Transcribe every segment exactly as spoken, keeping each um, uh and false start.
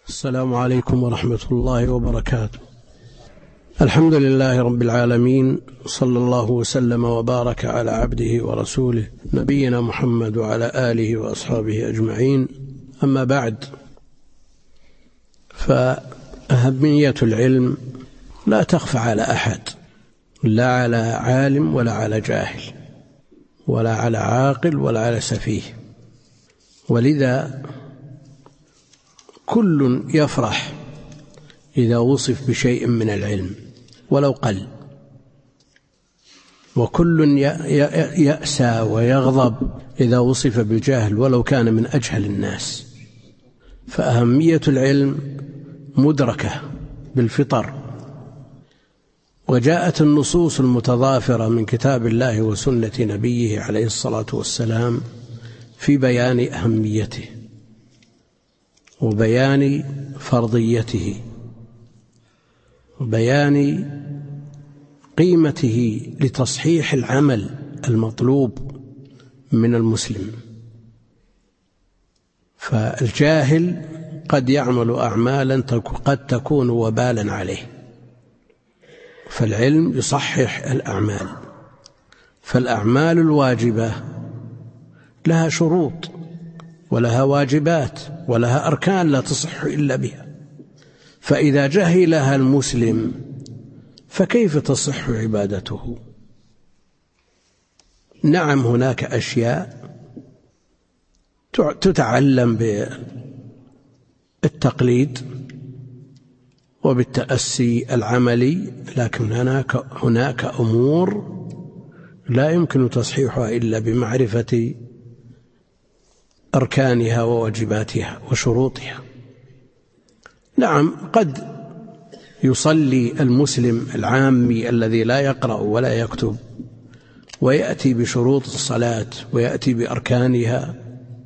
السلام عليكم ورحمة الله وبركاته. الحمد لله رب العالمين، صلى الله وسلم وبارك على عبده ورسوله نبينا محمد وعلى آله وأصحابه أجمعين. أما بعد، فأهمية العلم لا تخفى على أحد، لا على عالم ولا على جاهل ولا على عاقل ولا على سفيه، ولذا كل يفرح إذا وصف بشيء من العلم ولو قل، وكل يأسى ويغضب إذا وصف بالجهل ولو كان من أجهل الناس. فأهمية العلم مدركة بالفطر، وجاءت النصوص المتضافرة من كتاب الله وسنة نبيه عليه الصلاة والسلام في بيان أهميته وبيان فرضيته وبيان قيمته لتصحيح العمل المطلوب من المسلم. فالجاهل قد يعمل أعمالا قد تكون وبالا عليه، فالعلم يصحح الأعمال. فالأعمال الواجبة لها شروط ولها واجبات ولها أركان لا تصح إلا بها، فإذا جهلها المسلم فكيف تصح عبادته؟ نعم، هناك أشياء تتعلم بالتقليد وبالتأسي العملي، لكن هناك هناك أمور لا يمكن تصحيحها إلا بمعرفة أركانها وواجباتها وشروطها. نعم، قد يصلي المسلم العامي الذي لا يقرأ ولا يكتب ويأتي بشروط الصلاة ويأتي بأركانها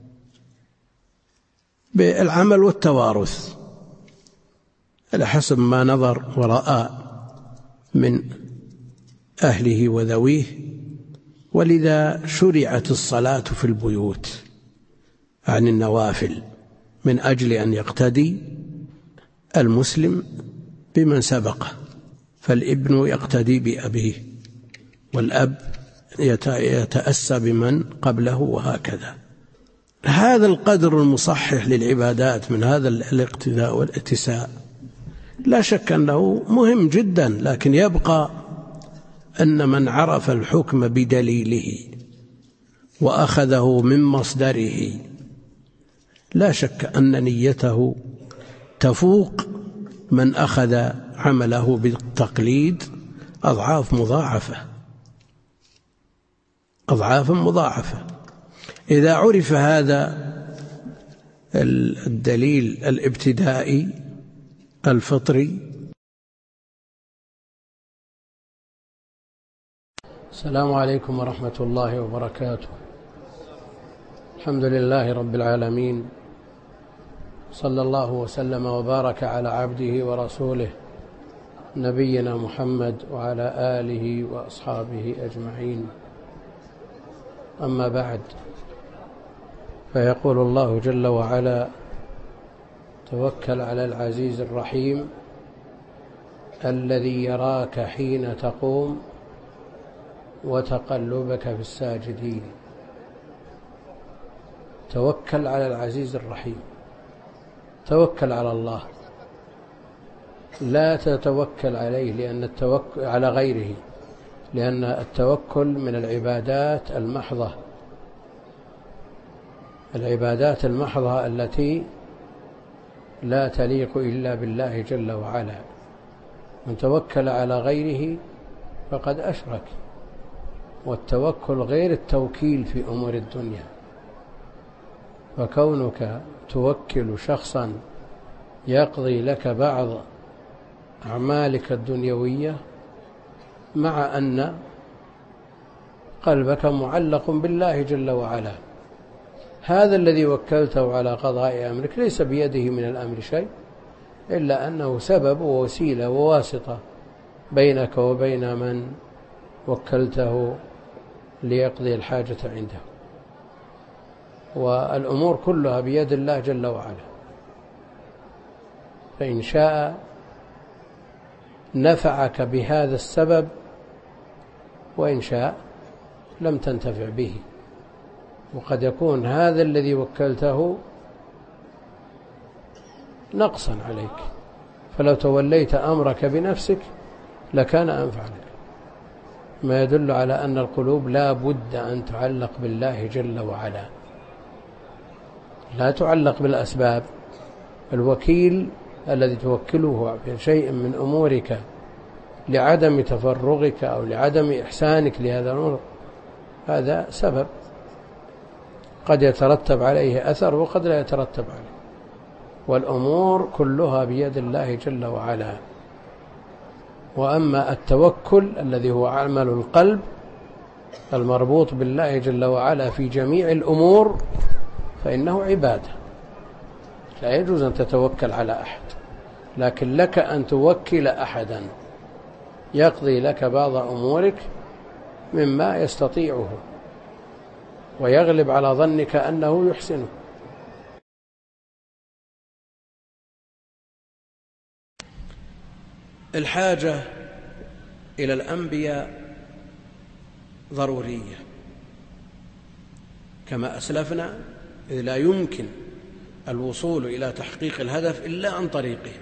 بالعمل والتوارث على حسب ما نظر ورأى من أهله وذويه. ولذا شرعت الصلاة في البيوت عن النوافل من أجل أن يقتدي المسلم بمن سبقه، فالابن يقتدي بأبيه والأب يتأسى بمن قبله، وهكذا. هذا القدر المصحح للعبادات من هذا الاقتداء والاتساء لا شك أنه مهم جدا، لكن يبقى أن من عرف الحكم بدليله وأخذه من مصدره لا شك أن نيته تفوق من أخذ عمله بالتقليد أضعاف مضاعفة أضعاف مضاعفة. إذا عرف هذا الدليل الابتدائي الفطري. السلام عليكم ورحمة الله وبركاته. الحمد لله رب العالمين، صلى الله وسلم وبارك على عبده ورسوله نبينا محمد وعلى آله وأصحابه أجمعين. أما بعد، فيقول الله جل وعلا: توكل على العزيز الرحيم الذي يراك حين تقوم وتقلبك في الساجدين. توكل على العزيز الرحيم، توكل على الله، لا تتوكل عليه لأن التوكل على غيره، لأن التوكل من العبادات المحضة العبادات المحضة التي لا تليق إلا بالله جل وعلا. من توكل على غيره فقد أشرك، والتوكل غير التوكيل في أمور الدنيا. فكونك توكل شخصا يقضي لك بعض أعمالك الدنيوية مع أن قلبك معلق بالله جل وعلا، هذا الذي وكلته على قضاء أمرك ليس بيده من الأمر شيء، إلا أنه سبب ووسيلة وواسطة بينك وبين من وكلته ليقضي الحاجة عنده. والأمور كلها بيد الله جل وعلا. فإن شاء نفعك بهذا السبب، وإن شاء لم تنتفع به. وقد يكون هذا الذي وكلته نقصا عليك، فلو توليت أمرك بنفسك لكان أنفع لك. ما يدل على أن القلوب لا بد أن تعلق بالله جل وعلا، لا تعلق بالأسباب. الوكيل الذي توكله في شيء من أمورك لعدم تفرغك أو لعدم إحسانك لهذا الأمر، هذا سبب قد يترتب عليه أثر وقد لا يترتب عليه، والأمور كلها بيد الله جل وعلا. وأما التوكل الذي هو عمل القلب المربوط بالله جل وعلا في جميع الأمور فإنه عبادة، لا يجوز أن تتوكل على أحد، لكن لك أن توكل أحدا يقضي لك بعض أمورك مما يستطيعه ويغلب على ظنك أنه يحسنه. الحاجة إلى الأنبياء ضرورية كما أسلفنا، إذ لا يمكن الوصول إلى تحقيق الهدف إلا عن طريقهم.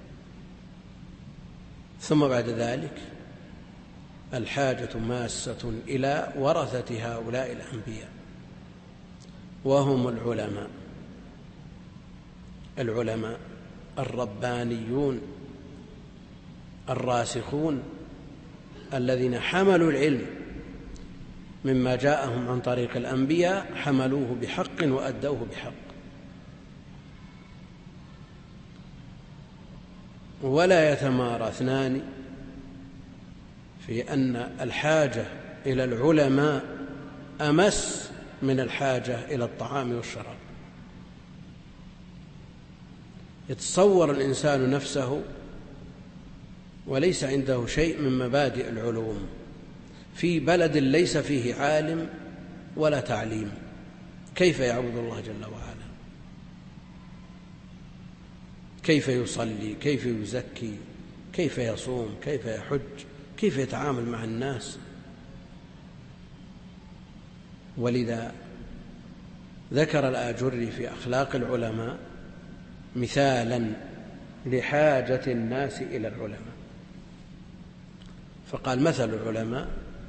ثم بعد ذلك الحاجة ماسة إلى ورثة هؤلاء الأنبياء، وهم العلماء العلماء الربانيون الراسخون الذين حملوا العلم مما جاءهم عن طريق الأنبياء، حملوه بحق وأدوه بحق. ولا يتمارى اثنان في أن الحاجة إلى العلماء أمس من الحاجة إلى الطعام والشراب. يتصور الإنسان نفسه وليس عنده شيء من مبادئ العلوم في بلد ليس فيه عالم ولا تعليم، كيف يعبد الله جل وعلا؟ كيف يصلي؟ كيف يزكي؟ كيف يصوم؟ كيف يحج؟ كيف يتعامل مع الناس؟ ولذا ذكر الآجري في أخلاق العلماء مثالا لحاجة الناس إلى العلماء، فقال: مثل العلماء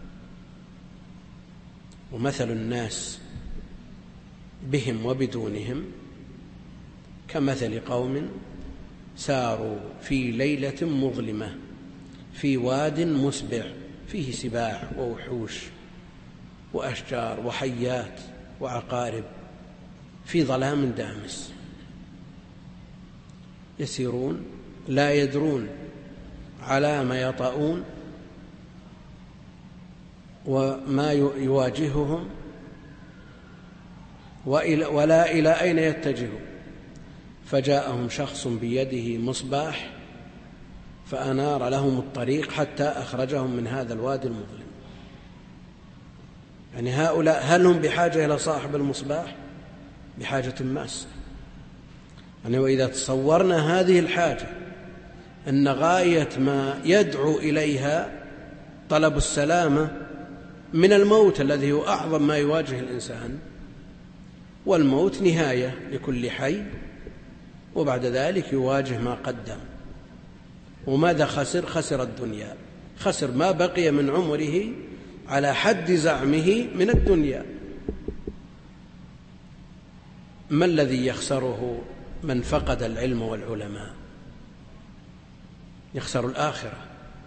ومثل الناس بهم وبدونهم كمثل قوم ساروا في ليلة مظلمة في واد مسبع فيه سباع ووحوش وأشجار وحيات وعقارب في ظلام دامس، يسيرون لا يدرون على ما يطؤون وما يواجههم ولا إلى أين يتجهون. فجاءهم شخص بيده مصباح فأنار لهم الطريق حتى أخرجهم من هذا الوادي المظلم. يعني هؤلاء هل هم بحاجة إلى صاحب المصباح؟ بحاجة ماسة. يعني وإذا تصورنا هذه الحاجة أن غاية ما يدعو إليها طلب السلامة من الموت الذي هو أعظم ما يواجه الإنسان، والموت نهاية لكل حي، وبعد ذلك يواجه ما قدم. وماذا خسر؟ خسر الدنيا، خسر ما بقي من عمره على حد زعمه من الدنيا. ما الذي يخسره من فقد العلم والعلماء؟ يخسر الآخرة،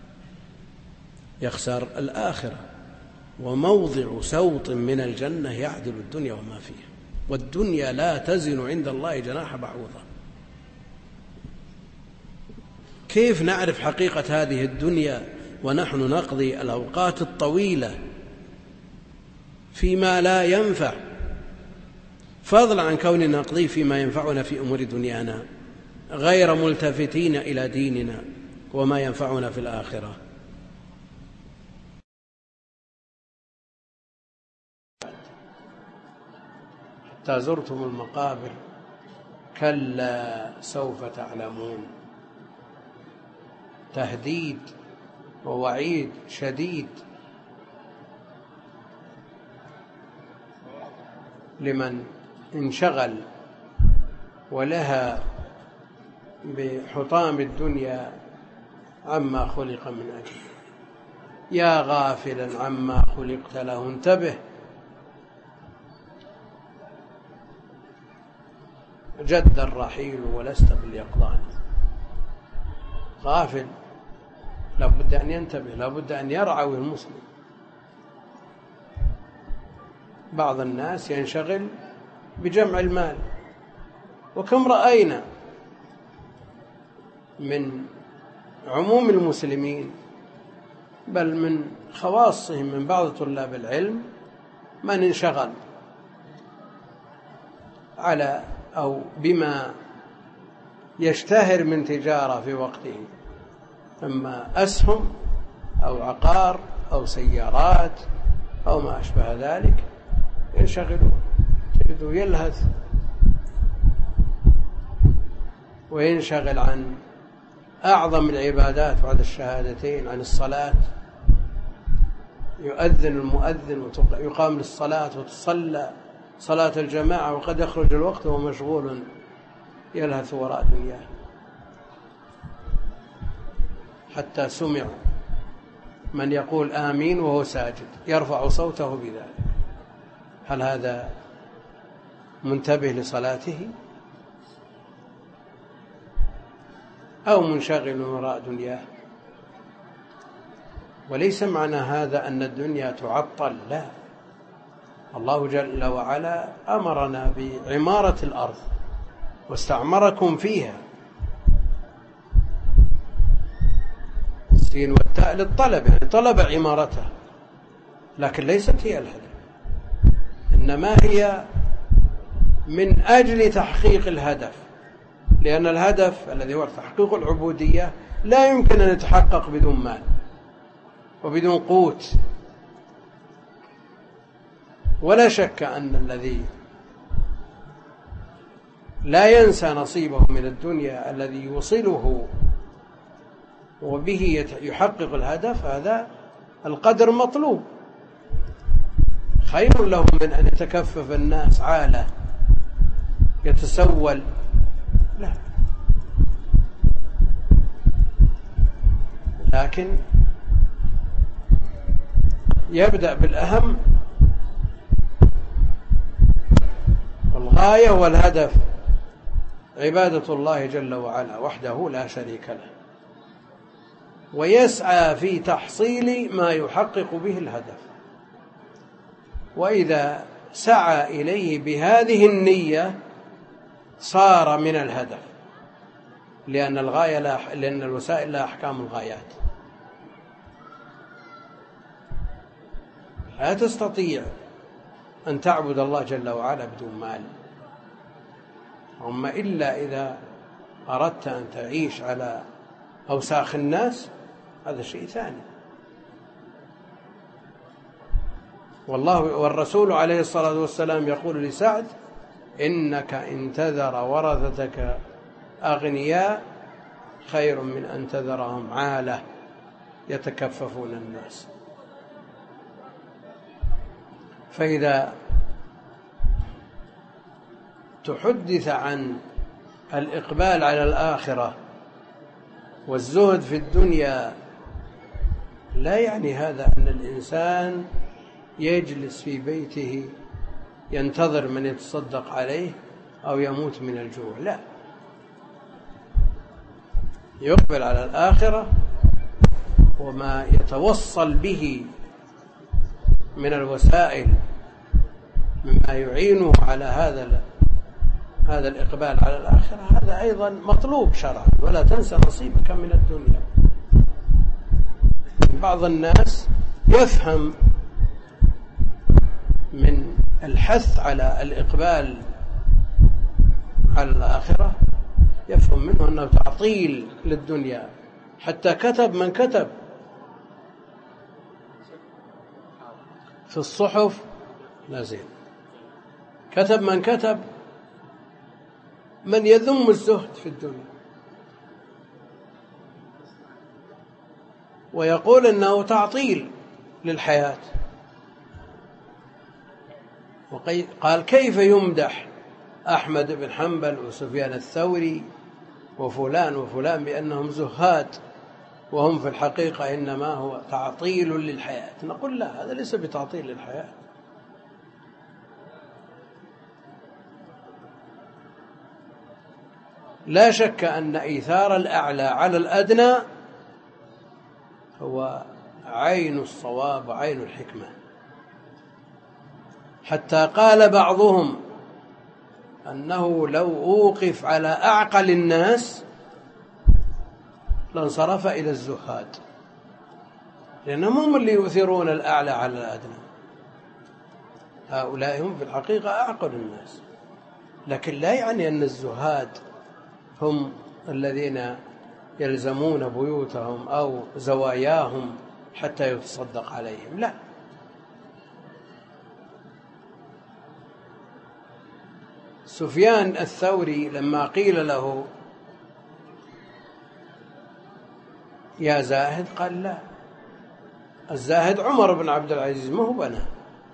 يخسر الآخرة، وموضع سوط من الجنة يعدل الدنيا وما فيها، والدنيا لا تزن عند الله جناح بعوضة. كيف نعرف حقيقة هذه الدنيا ونحن نقضي الأوقات الطويلة فيما لا ينفع، فضلا عن كوننا نقضي فيما ينفعنا في أمور دنيانا، غير ملتفتين إلى ديننا وما ينفعنا في الآخرة؟ حتى زرتم المقابر كلا سوف تعلمون تهديد ووعيد شديد لمن انشغل ولها بحطام الدنيا عما خلق من أجله. يا غافلا عما خلقت له انتبه، جد الرحيل ولست باليقظان. غافل لابد أن ينتبه، لابد أن يرعوي المسلم. بعض الناس ينشغل بجمع المال، وكم رأينا من عموم المسلمين بل من خواصهم من بعض طلاب العلم من انشغل على أو بما يشتهر من تجارة في وقته، إما أسهم أو عقار أو سيارات أو ما أشبه ذلك، ينشغلون، تجده يلهث وينشغل عن أعظم العبادات بعد الشهادتين، عن الصلاة. يؤذن المؤذن ويقام للصلاة وتصلى صلاة الجماعة وقد يخرج الوقت وهو مشغول يلهث وراء دنياه. حتى سمع من يقول آمين وهو ساجد يرفع صوته بذلك. هل هذا منتبه لصلاته أو منشغل وراء دنياه؟ وليس معنى هذا أن الدنيا تعطل، لا، الله جل وعلا أمرنا بعمارة الأرض واستعمركم فيها. السين والتاء للطلب، يعني طلب عمارتها، لكن ليست هي الهدف، إنما هي من أجل تحقيق الهدف، لأن الهدف الذي هو تحقيق العبودية لا يمكن أن يتحقق بدون مال وبدون قوت. ولا شك أن الذي لا ينسى نصيبه من الدنيا الذي يوصله وبه يحقق الهدف، هذا القدر مطلوب. خير له من أن يتكفف الناس عالة يتسول، لا، لكن يبدأ بالأهم، والغاية والهدف عبادة الله جل وعلا وحده لا شريك له، ويسعى في تحصيل ما يحقق به الهدف. وإذا سعى إليه بهذه النية صار من الهدف، لأن الغاية لا لأن الوسائل لا أحكام الغايات. لا تستطيع أن تعبد الله جل وعلا بدون مال، أما إلا إذا أردت أن تعيش على أوساخ الناس، هذا شيء ثاني. والله والرسول عليه الصلاة والسلام يقول لسعد: إنك إن تذر ورثتك أغنياء خير من أن تذرهم عالة يتكففون الناس. فإذا تحدث عن الإقبال على الآخرة والزهد في الدنيا، لا يعني هذا أن الإنسان يجلس في بيته ينتظر من يتصدق عليه أو يموت من الجوع، لا، يقبل على الآخرة وما يتوصل به من الوسائل مما يعينه على هذا هذا الإقبال على الآخرة، هذا أيضا مطلوب شرعا. ولا تنسى نصيبك من الدنيا. بعض الناس يفهم من الحث على الإقبال على الآخرة، يفهم منه أنه تعطيل للدنيا، حتى كتب من كتب في الصحف، لا زين، كتب من كتب من يذم الزهد في الدنيا، ويقول إنه تعطيل للحياة. قال: كيف يمدح أحمد بن حنبل وسفيان الثوري وفلان وفلان بأنهم زهاد وهم في الحقيقة إنما هو تعطيل للحياة؟ نقول: لا، هذا ليس بتعطيل للحياة. لا شك أن إيثار الأعلى على الأدنى هو عين الصواب وعين الحكمة، حتى قال بعضهم أنه لو أوقف على أعقل الناس لانصرف إلى الزهاد، لأنهم هم اللي يؤثرون الأعلى على الأدنى. هؤلاء هم في الحقيقة أعقل الناس، لكن لا يعني أن الزهاد هم الذين يلزمون بيوتهم أو زواياهم حتى يتصدق عليهم، لا. سفيان الثوري لما قيل له: يا زاهد، قال: لا، الزاهد عمر بن عبد العزيز، ما هو أنا.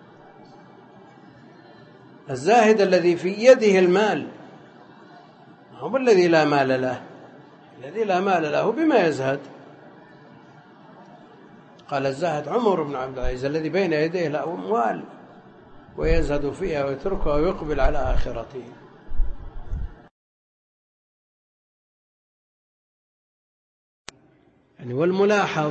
الزاهد الذي في يده المال، هو الذي لا مال له. الذي لا مال له بما يزهد؟ قال: الزاهد عمر بن عبد العزيز الذي بين يديه الأموال ويزهد فيها ويتركها ويقبل على آخرته. يعني والملاحظ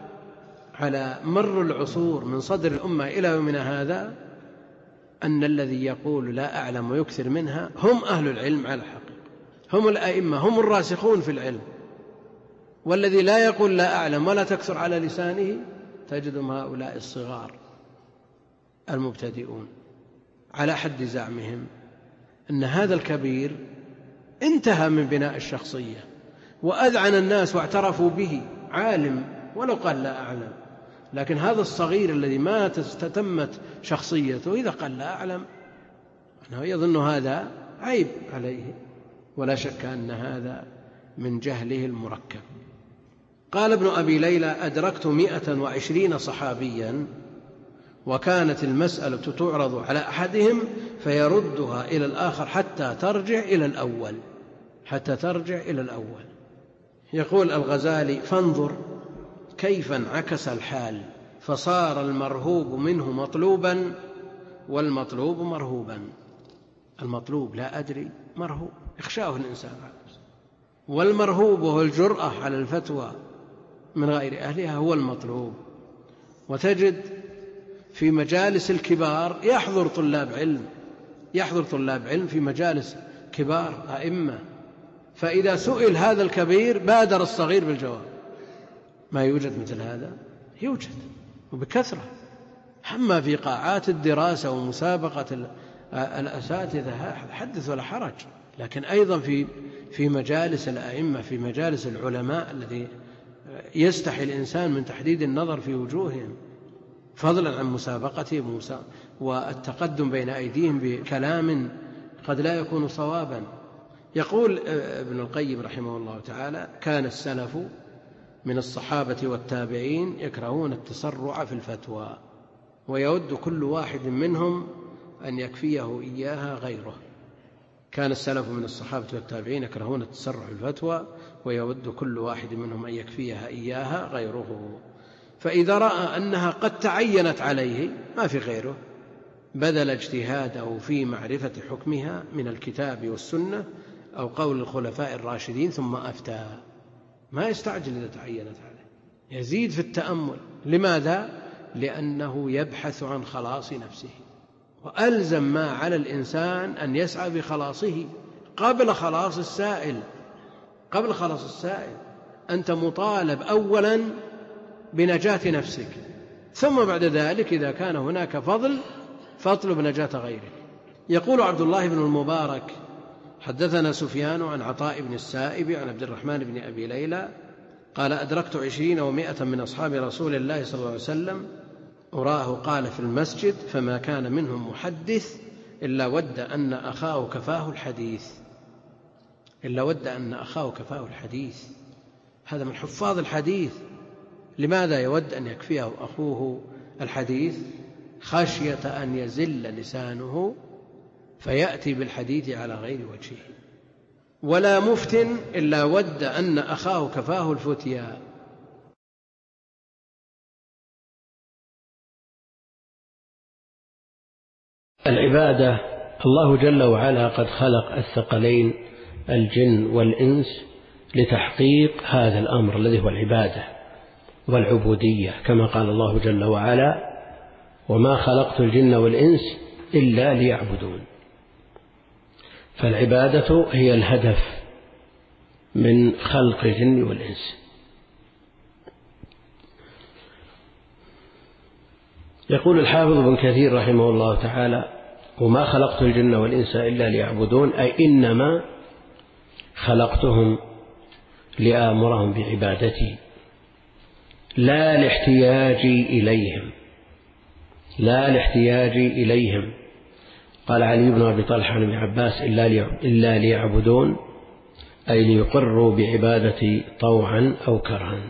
على مر العصور من صدر الأمة إلى يومنا هذا أن الذي يقول لا أعلم ويكثر منها هم أهل العلم على الحقيقة، هم الأئمة، هم الراسخون في العلم. والذي لا يقول لا أعلم ولا تكثر على لسانه تجدهم هؤلاء الصغار المبتدئون، على حد زعمهم أن هذا الكبير انتهى من بناء الشخصية وأذعن الناس واعترفوا به عالم ولو قال لا أعلم. لكن هذا الصغير الذي ما تتمت شخصيته إذا قال لا أعلم أنه يظن هذا عيب عليه، ولا شك أن هذا من جهله المركب. قال ابن أبي ليلى: أدركت مئة وعشرين صحابيا، وكانت المسألة تعرض على أحدهم فيردها إلى الآخر حتى ترجع إلى الأول حتى ترجع إلى الأول. يقول الغزالي: فانظر كيف انعكس الحال، فصار المرهوب منه مطلوبا والمطلوب مرهوبا. المطلوب لا أدري، مرهوب يخشاه الإنسان، والمرهوب وهو الجرأة على الفتوى من غير أهلها هو المطلوب. وتجد في مجالس الكبار يحضر طلاب علم يحضر طلاب علم في مجالس كبار أئمة، فإذا سئل هذا الكبير بادر الصغير بالجواب. ما يوجد مثل هذا؟ يوجد وبكثرة. أما في قاعات الدراسة ومسابقة الأساتذة حدث ولا حرج، لكن أيضا في في مجالس الأئمة، في مجالس العلماء الذي يستحي الإنسان من تحديد النظر في وجوههم، فضلا عن مسابقتهم والتقدم بين أيديهم بكلام قد لا يكون صوابا. يقول ابن القيم رحمه الله تعالى: كان السلف من الصحابة والتابعين يكرهون التسرع في الفتوى، ويود كل واحد منهم أن يكفيه إياها غيره. كان السلف من الصحابة والتابعين يكرهون التسرع في الفتوى، ويود كل واحد منهم أن يكفيها إياها غيره. فإذا رأى أنها قد تعينت عليه ما في غيره بذل اجتهاده في معرفة حكمها من الكتاب والسنة أو قول الخلفاء الراشدين ثم أفتى. ما يستعجل إذا تعينت عليه، يزيد في التأمل. لماذا؟ لأنه يبحث عن خلاص نفسه، وألزم ما على الإنسان أن يسعى بخلاصه قبل خلاص السائل. قبل خلاص السائل أنت مطالب أولا بنجاة نفسك، ثم بعد ذلك إذا كان هناك فضل فاطلب نجاة غيرك. يقول عبد الله بن المبارك: حدثنا سفيان عن عطاء بن السائب عن عبد الرحمن بن أبي ليلى قال: أدركت عشرين ومائة من أصحاب رسول الله صلى الله عليه وسلم، أراه قال في المسجد: فما كان منهم محدث إلا ود أن أخاه كفاه الحديث إلا ود أن أخاه كفاه الحديث. هذا من حفاظ الحديث، لماذا يود أن يكفيه أخوه الحديث؟ خشية أن يزل لسانه فيأتي بالحديث على غير وجهه. ولا مفتن إلا ود أن أخاه كفاه الفتيا. العبادة، الله جل وعلا قد خلق الثقلين الجن والإنس لتحقيق هذا الأمر الذي هو العبادة والعبودية، كما قال الله جل وعلا: وما خلقت الجن والإنس إلا ليعبدون. فالعبادة هي الهدف من خلق الجن والإنس. يقول الحافظ ابن كثير رحمه الله تعالى: وما خلقت الجن والإنس إلا ليعبدون، أي إنما خلقتهم لآمرهم بعبادتي لا لاحتياجي إليهم لا لاحتياجي إليهم. قال علي بن أبي طلحة عن ابن عباس: إلا ليعبدون، أي ليقروا بعبادتي طوعا أو كرها.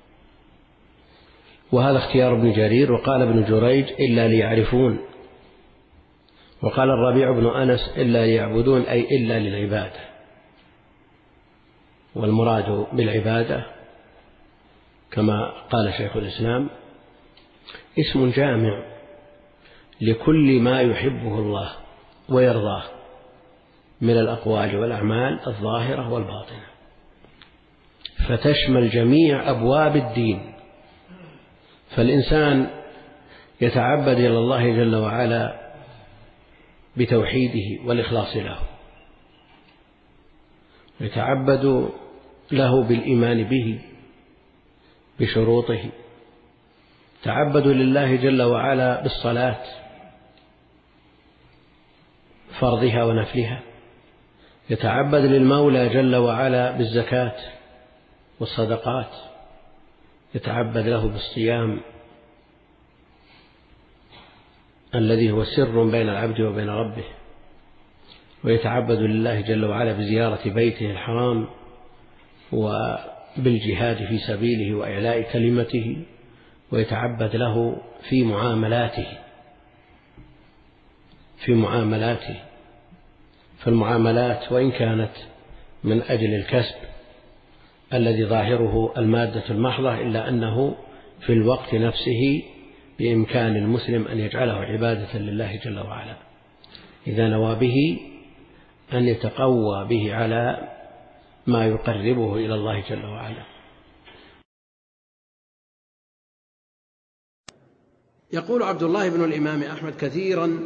وهذا اختيار ابن جرير. وقال ابن جريج: إلا ليعرفون. وقال الربيع بن أنس: إلا ليعبدون، أي إلا للعبادة. والمراد بالعبادة كما قال شيخ الإسلام اسم جامع لكل ما يحبه الله ويرضاه من الأقوال والأعمال الظاهرة والباطنة، فتشمل جميع أبواب الدين. فالإنسان يتعبد إلى الله جل وعلا بتوحيده والإخلاص له، يتعبد له بالإيمان به بشروطه، تعبد لله جل وعلا بالصلاة فرضها ونفلها، يتعبد للمولى جل وعلا بالزكاة والصدقات، يتعبد له بالصيام الذي هو سر بين العبد وبين ربه، ويتعبد لله جل وعلا بزيارة بيته الحرام وبالجهاد في سبيله وإعلاء كلمته، ويتعبد له في معاملاته في معاملاته فالمعاملات وإن كانت من أجل الكسب الذي ظاهره المادة المحضة، إلا أنه في الوقت نفسه بإمكان المسلم أن يجعله عبادة لله جل وعلا إذا نوى به أن يتقوى به على ما يقربه إلى الله جل وعلا. يقول عبد الله بن الإمام أحمد: كثيرا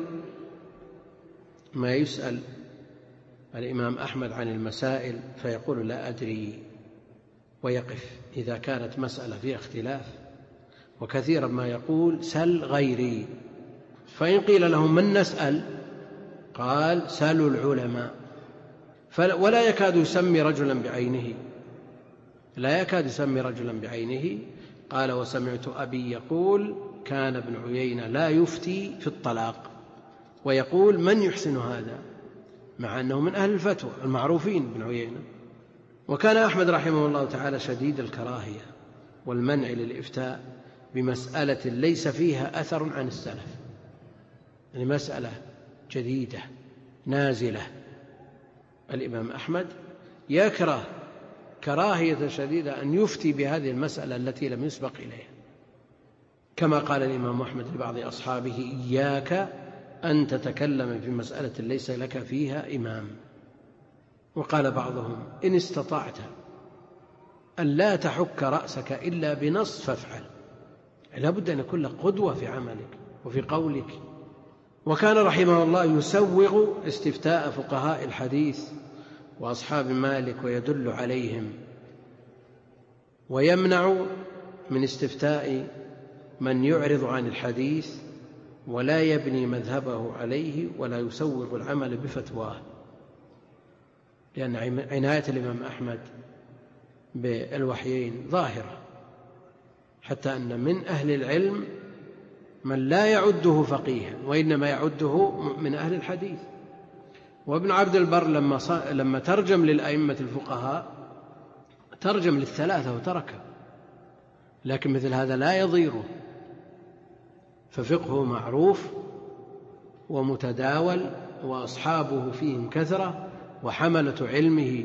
ما يسأل الإمام أحمد عن المسائل فيقول: لا أدري، ويقف إذا كانت مسألة فيها اختلاف، وكثيرا ما يقول: سل غيري. فإن قيل لهم: من نسأل؟ قال: سلوا العلماء. ولا يكاد يسمي رجلا بعينه لا يكاد يسمي رجلا بعينه قال: وسمعت أبي يقول: كان ابن عيينة لا يفتي في الطلاق، ويقول: من يحسن هذا؟ مع أنه من أهل الفتوى المعروفين ابن عيينة. وكان أحمد رحمه الله تعالى شديد الكراهية والمنع للإفتاء بمسألة ليس فيها أثر عن السلف، يعني مسألة جديدة نازلة. الإمام أحمد يكره كراهية شديدة أن يفتي بهذه المسألة التي لم يسبق إليها، كما قال الإمام أحمد لبعض أصحابه: إياك أن تتكلم في مسألة ليس لك فيها إمام. وقال بعضهم: إن استطعت أن لا تحك رأسك إلا بنص فافعل. لا بد أن يكون لك قدوة في عملك وفي قولك. وكان رحمه الله يسوغ استفتاء فقهاء الحديث وأصحاب مالك ويدل عليهم، ويمنع من استفتاء من يعرض عن الحديث ولا يبني مذهبه عليه ولا يسوغ العمل بفتواه، لأن عناية الإمام أحمد بالوحيين ظاهرة، حتى أن من أهل العلم من لا يعده فقيها وإنما يعده من أهل الحديث. وابن عبد البر لما, لما ترجم للأئمة الفقهاء ترجم للثلاثة وتركها، لكن مثل هذا لا يضيره، ففقهه معروف ومتداول وأصحابه فيهم كثرة، وحملة علمه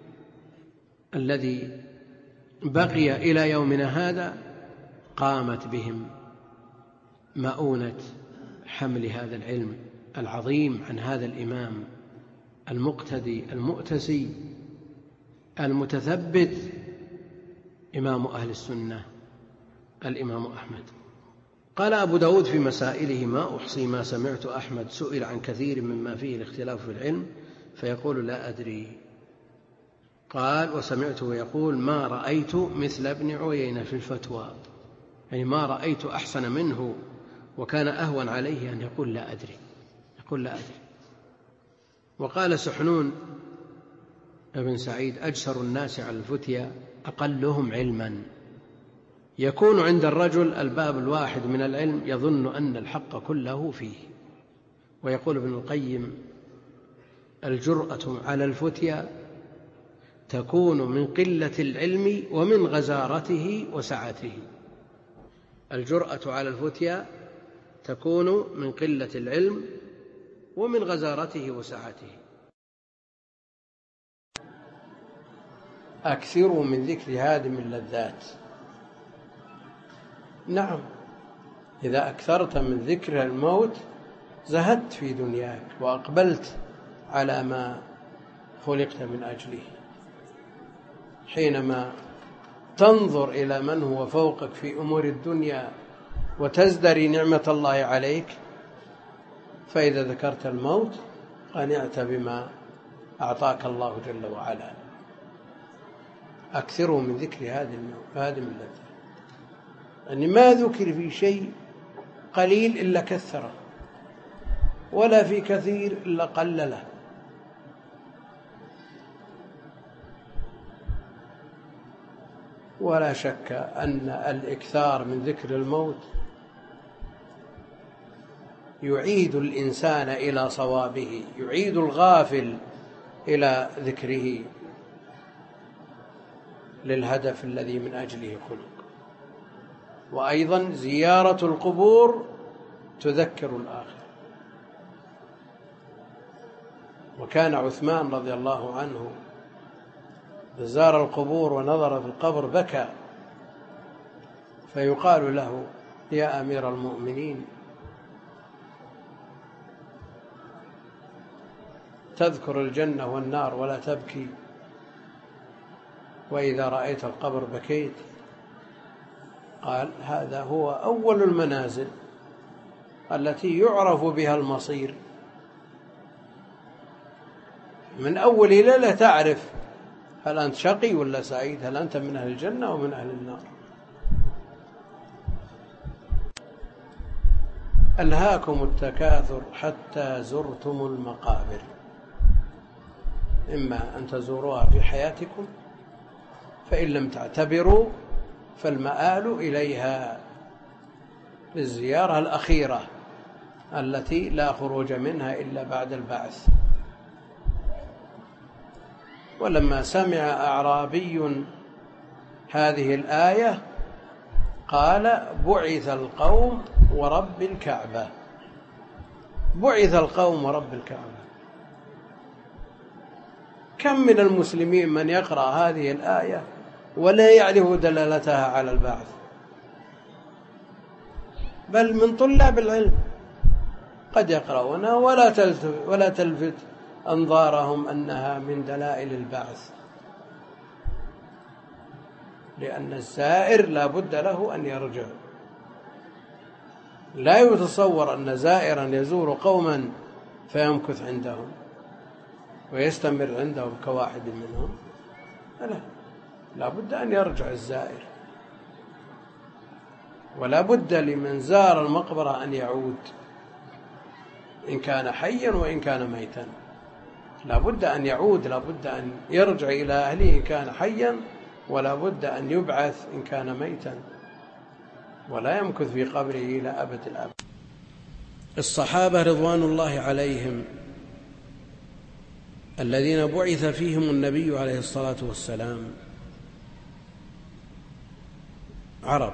الذي بقي إلى يومنا هذا قامت بهم مؤونة حمل هذا العلم العظيم عن هذا الإمام المقتدي المؤتسي المتثبت إمام أهل السنة الإمام أحمد. قال أبو داود في مسائله: ما أحصي ما سمعت أحمد سئل عن كثير مما فيه الاختلاف في العلم فيقول لا أدري. قال: وسمعته يقول: ما رأيت مثل ابن عيينة في الفتوى، يعني ما رأيت أحسن منه، وكان أهون عليه أن يقول لا أدري، يقول لا أدري. وقال سحنون ابن سعيد: أجسر الناس على الفتيا أقلهم علما. يكون عند الرجل الباب الواحد من العلم يظن أن الحق كله فيه. ويقول ابن القيم: الجرأة على الفتيا تكون من قلة العلم ومن غزارته وسعته. الجرأة على الفتيا تكون من قلة العلم ومن غزارته وسعته. أكثروا من ذكر هادم اللذات. نعم، إذا أكثرت من ذكر الموت زهدت في دنياك وأقبلت على ما خلقت من أجله. حينما تنظر إلى من هو فوقك في أمور الدنيا وتزدري نعمة الله عليك، فإذا ذكرت الموت قنعت بما أعطاك الله جل وعلا. أكثروا من ذكر هادم اللذات، يعني ما ذكر في شيء قليل إلا كثره، ولا في كثير إلا قلله. ولا شك أن الإكثار من ذكر الموت يعيد الإنسان إلى صوابه، يعيد الغافل إلى ذكره للهدف الذي من أجله خلق. وأيضا زيارة القبور تذكر الآخرة. وكان عثمان رضي الله عنه زار القبور ونظر في القبر بكى، فيقال له: يا أمير المؤمنين، تذكر الجنة والنار ولا تبكي، وإذا رأيت القبر بكيت؟ قال: هذا هو أول المنازل التي يعرف بها المصير. من أول ليلة تعرف هل أنت شقي ولا سعيد، هل أنت من أهل الجنة أو من أهل النار. ألهاكم التكاثر حتى زرتم المقابر. إما أن تزوروها في حياتكم، فإن لم تعتبروا فالمآل إليها للزيارة الأخيرة التي لا خروج منها إلا بعد البعث. ولما سمع أعرابي هذه الآية قال: بعث القوم ورب الكعبة. بعث القوم ورب الكعبة. كم من المسلمين من يقرأ هذه الآية ولا يعرف دلالتها على البعث، بل من طلاب العلم قد يقرؤونها ولا تلفت, ولا تلفت أنظارهم أنها من دلائل البعث، لأن الزائر لا بد له أن يرجع. لا يتصور أن زائرا يزور قوما فيمكث عندهم ويستمر عندهم كواحد منهم، لا، لا بد أن يرجع الزائر، ولا بد لمن زار المقبرة أن يعود إن كان حيا وإن كان ميتا. لا بد أن يعود، لا بد أن يرجع إلى أهله إن كان حيا، ولا بد أن يبعث إن كان ميتا، ولا يمكث في قبره إلى أبد الأبد. الصحابة رضوان الله عليهم الذين بعث فيهم النبي عليه الصلاة والسلام عرب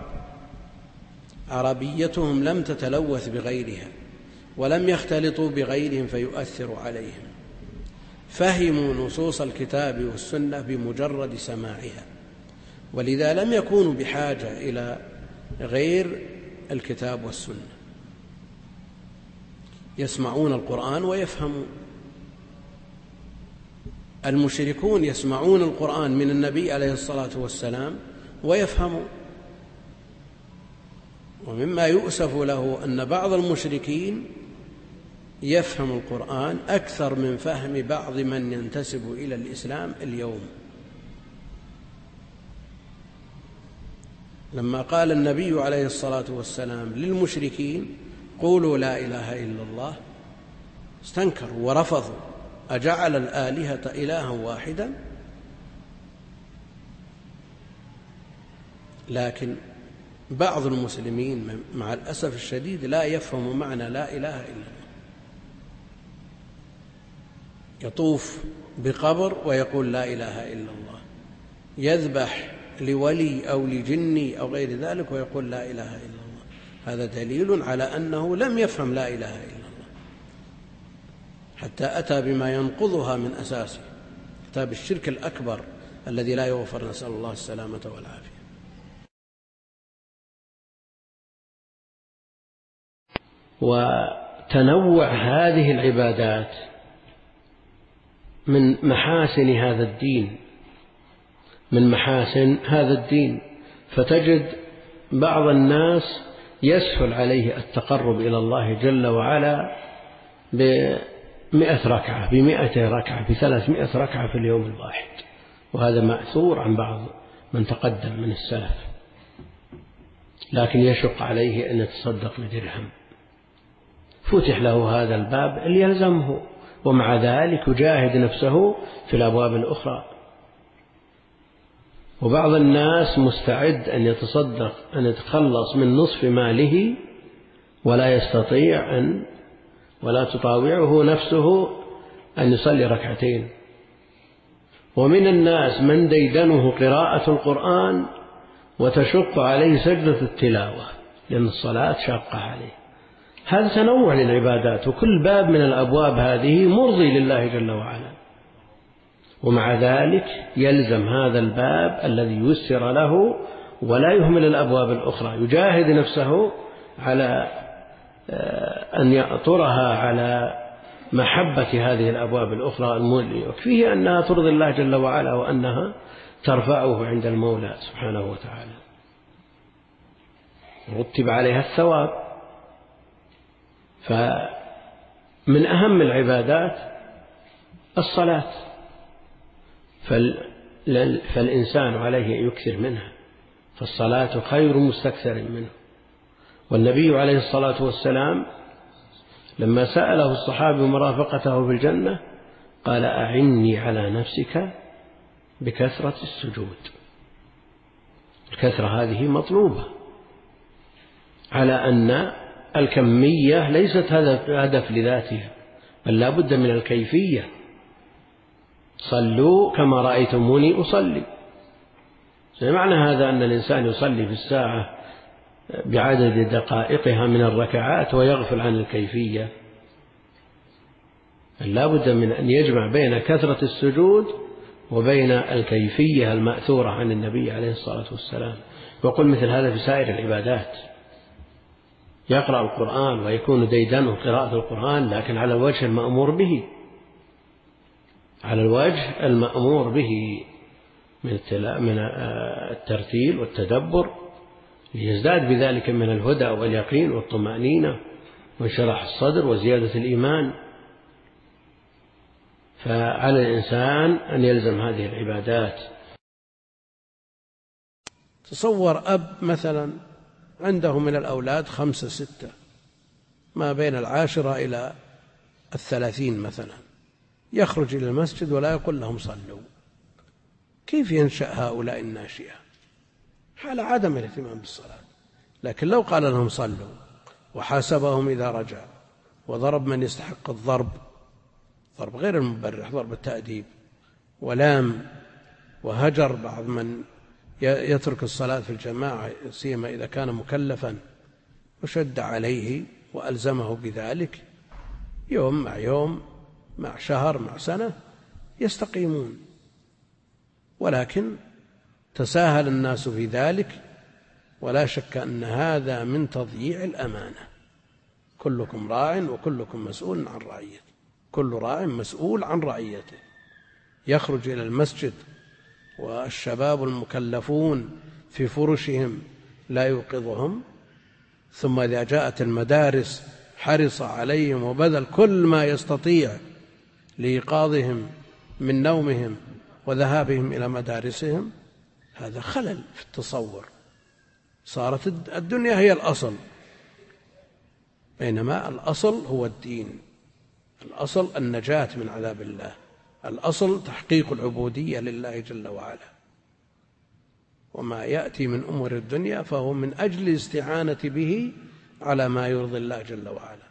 عربيتهم لم تتلوث بغيرها ولم يختلطوا بغيرهم فيؤثر عليهم، فهموا نصوص الكتاب والسنة بمجرد سماعها، ولذا لم يكونوا بحاجة إلى غير الكتاب والسنة، يسمعون القرآن ويفهمون. المشركون يسمعون القرآن من النبي عليه الصلاة والسلام ويفهمون. ومما يؤسف له أن بعض المشركين يفهم القرآن أكثر من فهم بعض من ينتسب إلى الإسلام اليوم. لما قال النبي عليه الصلاة والسلام للمشركين قولوا لا إله إلا الله استنكروا ورفضوا، أجعل الآلهة إلها واحدا؟ لكن بعض المسلمين مع الأسف الشديد لا يفهم معنى لا إله إلا الله، يطوف بقبر ويقول لا إله إلا الله، يذبح لولي أو لجني أو غير ذلك ويقول لا إله إلا الله. هذا دليل على أنه لم يفهم لا إله إلا الله، حتى أتى بما ينقضها من أساسه، أتى بالشرك الأكبر الذي لا يغفر، نسأل الله السلامة والعافية. وتنوع هذه العبادات من محاسن هذا الدين من محاسن هذا الدين فتجد بعض الناس يسهل عليه التقرب إلى الله جل وعلا بمئة ركعة بمئة ركعة بثلاثمائة ركعة في اليوم الواحد، وهذا مأثور عن بعض من تقدم من السلف، لكن يشق عليه أن يتصدق بدرهم، فتح له هذا الباب ليلزمه، ومع ذلك يجاهد نفسه في الأبواب الأخرى. وبعض الناس مستعد أن يتصدق أن يتخلص من نصف ماله ولا يستطيع أن ولا تطاوعه نفسه أن يصلي ركعتين. ومن الناس من ديدنه قراءة القرآن وتشق عليه سجدة التلاوة لأن الصلاة شاقة عليه. هذا تنوع للعبادات، وكل باب من الأبواب هذه مرضي لله جل وعلا، ومع ذلك يلزم هذا الباب الذي يسر له ولا يهمل الأبواب الأخرى، يجاهد نفسه على أن يأطرها على محبة هذه الأبواب الأخرى المولية، وفيه أنها ترضي الله جل وعلا وأنها ترفعه عند المولى سبحانه وتعالى، رتب عليها الثواب. فمن أهم العبادات الصلاة، فالإنسان عليه أن يكثر منها، فالصلاة خير مستكثر منه. والنبي عليه الصلاة والسلام لما سأله الصحابي مرافقته في الجنة قال أعني على نفسك بكثرة السجود. الكثرة هذه مطلوبة، على أن الكمية ليست هدف لذاتها، بل لا بد من الكيفية. صلوا كما رأيتموني أصلي، معنى هذا أن الإنسان يصلي في الساعة بعدد دقائقها من الركعات ويغفل عن الكيفية. لا بد من أن يجمع بين كثرة السجود وبين الكيفية المأثورة عن النبي عليه الصلاة والسلام. وقل مثل هذا في سائر العبادات، يقرأ القرآن ويكون ديدنه قراءة القرآن لكن على الوجه المأمور به، على الوجه المأمور به من الترتيل والتدبر، ليزداد بذلك من الهدى واليقين والطمأنينة وانشراح الصدر وزيادة الإيمان. فعلى الإنسان أن يلزم هذه العبادات. تصور أب مثلا عنده من الأولاد خمسة ستة ما بين العاشرة إلى الثلاثين مثلا، يخرج إلى المسجد ولا يقول لهم صلوا. كيف ينشأ هؤلاء الناشئة؟ حال عدم الاهتمام بالصلاة. لكن لو قال لهم صلوا وحاسبهم إذا رجع وضرب من يستحق الضرب، ضرب غير المبرح، ضرب التأديب، ولام وهجر بعض من يترك الصلاة في الجماعة سيما إذا كان مكلفا وشد عليه وألزمه بذلك، يوم مع يوم مع شهر مع سنة يستقيمون. ولكن تساهل الناس في ذلك، ولا شك أن هذا من تضييع الأمانة. كلكم راع وكلكم مسؤول عن رعيته، كل راع مسؤول عن رعيته. يخرج إلى المسجد والشباب المكلفون في فرشهم لا يوقظهم، ثم إذا جاءت المدارس حرص عليهم وبذل كل ما يستطيع لإيقاظهم من نومهم وذهابهم إلى مدارسهم. هذا خلل في التصور، صارت الدنيا هي الأصل، بينما الأصل هو الدين، الأصل النجاة من عذاب الله، الأصل تحقيق العبودية لله جل وعلا. وما يأتي من أمور الدنيا فهو من أجل الاستعانة به على ما يرضي الله جل وعلا.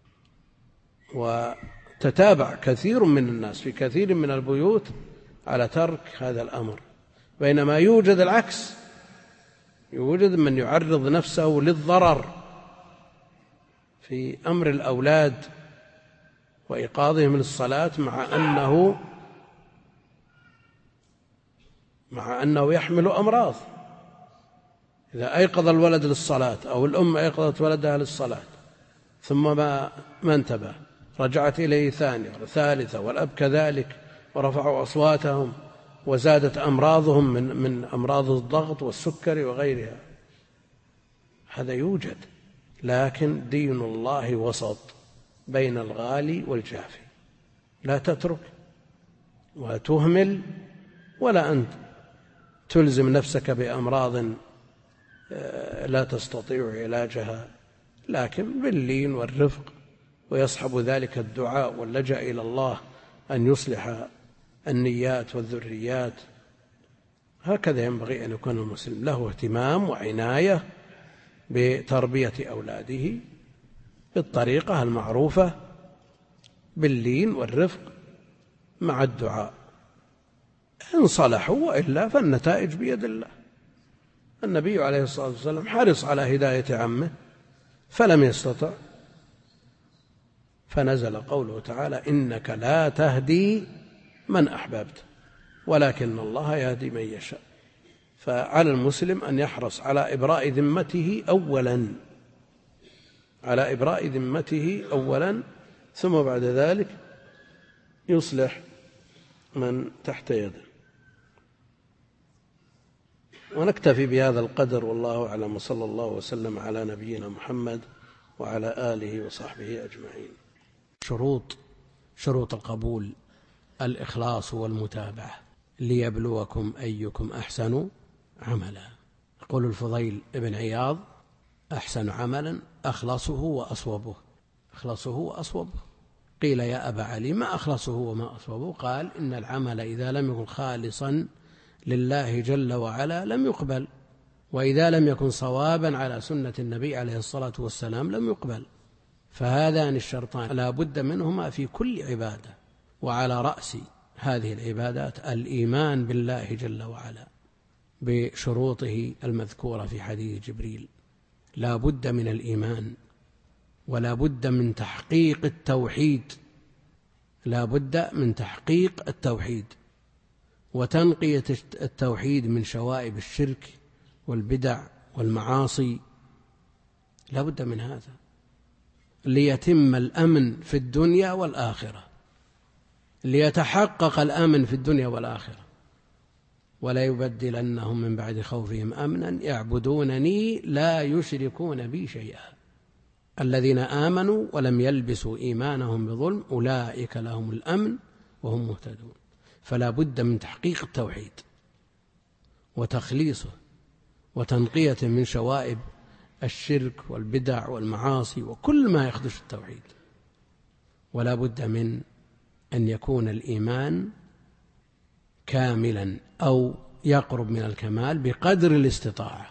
وتتابع كثير من الناس في كثير من البيوت على ترك هذا الأمر، بينما يوجد العكس، يوجد من يعرض نفسه للضرر في أمر الأولاد وإيقاظهم للصلاة، مع أنه مع أنه يحمل أمراض. إذا أيقظ الولد للصلاة أو الأم أيقظت ولدها للصلاة ثم ما ما انتبه، رجعت إليه ثانية وثالثة والأب كذلك، ورفعوا أصواتهم وزادت أمراضهم من من أمراض الضغط والسكري وغيرها. هذا يوجد، لكن دين الله وسط بين الغالي والجافي، لا تترك وتهمل، ولا أنت تلزم نفسك بأمراض لا تستطيع علاجها، لكن باللين والرفق، ويصحب ذلك الدعاء واللجأ إلى الله أن يصلح النيات والذريات. هكذا ينبغي أن يكون المسلم، له اهتمام وعناية بتربية أولاده بالطريقة المعروفة باللين والرفق مع الدعاء. إن صلحوا وإلا فالنتائج بيد الله. النبي عليه الصلاة والسلام حرص على هداية عمه فلم يستطع، فنزل قوله تعالى: إنك لا تهدي من أحببت ولكن الله يهدي من يشاء. فعلى المسلم أن يحرص على إبراء ذمته أولا على إبراء ذمته أولا ثم بعد ذلك يصلح من تحت يده. ونكتفي بهذا القدر، والله أعلم، وصلى الله وسلم على نبينا محمد وعلى آله وصحبه أجمعين. شروط شروط القبول: الإخلاص والمتابعة، ليبلوكم أيكم أحسن عملا. يقول الفضيل بن عياض: أحسن عملا أخلصه وأصوبه. أخلصه وأصوبه. قيل: يا أبا علي ما أخلصه وما أصوبه؟ قال: إن العمل إذا لم يكن خالصا لله جل وعلا لم يقبل، وإذا لم يكن صوابا على سنة النبي عليه الصلاة والسلام لم يقبل. فهذان الشرطان لا بد منهما في كل عبادة، وعلى رأس هذه العبادات الإيمان بالله جل وعلا بشروطه المذكورة في حديث جبريل. لا بد من الإيمان، ولا بد من تحقيق التوحيد، لا بد من تحقيق التوحيد وتنقية التوحيد من شوائب الشرك والبدع والمعاصي. لا بد من هذا ليتم الأمن في الدنيا والآخرة، ليتحقق الأمن في الدنيا والآخرة. ولا يبدلنهم من بعد خوفهم أمنا يعبدونني لا يشركون بي شيئا الذين آمنوا ولم يلبسوا إيمانهم بظلم أولئك لهم الأمن وهم مهتدون. فلا بد من تحقيق التوحيد وتخليصه وتنقية من شوائب الشرك والبدع والمعاصي وكل ما يخدش التوحيد. ولا بد من أن يكون الإيمان كاملا أو يقرب من الكمال بقدر الاستطاعة،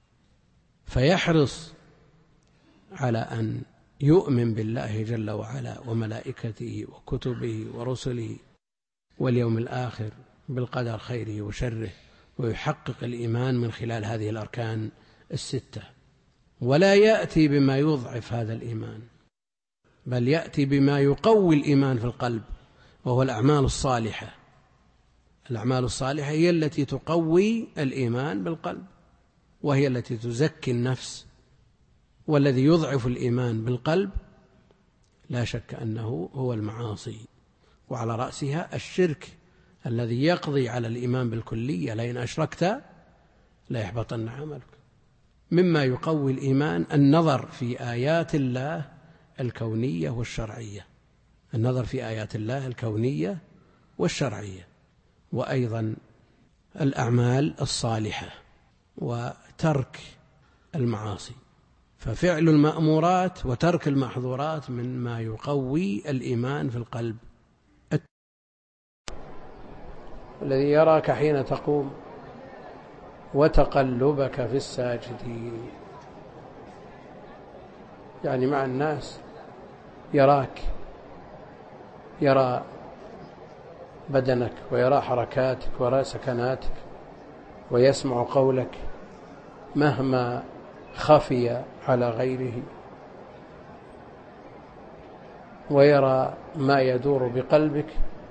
فيحرص على أن يؤمن بالله جل وعلا وملائكته وكتبه ورسله واليوم الآخر بالقدر خيره وشره ويحقق الإيمان من خلال هذه الأركان الستة، ولا يأتي بما يضعف هذا الإيمان، بل يأتي بما يقوي الإيمان في القلب، وهو الأعمال الصالحة. الأعمال الصالحة هي التي تقوي الإيمان بالقلب، وهي التي تزكي النفس. والذي يضعف الإيمان بالقلب لا شك أنه هو المعاصي، وعلى رأسها الشرك الذي يقضي على الإيمان بالكلية: لئن أشركت لا يحبطن عملك. مما يقوي الإيمان النظر في آيات الله الكونية والشرعية، النظر في آيات الله الكونية والشرعية، وأيضا الأعمال الصالحة وترك المعاصي. ففعل المأمورات وترك المحظورات مما يقوي الإيمان في القلب. الذي يراك حين تقوم وتقلبك في الساجدين، يعني مع الناس يراك، يرى بدنك ويرى حركاتك ويرى سكناتك ويسمع قولك مهما خفي على غيره، ويرى ما يدور بقلبك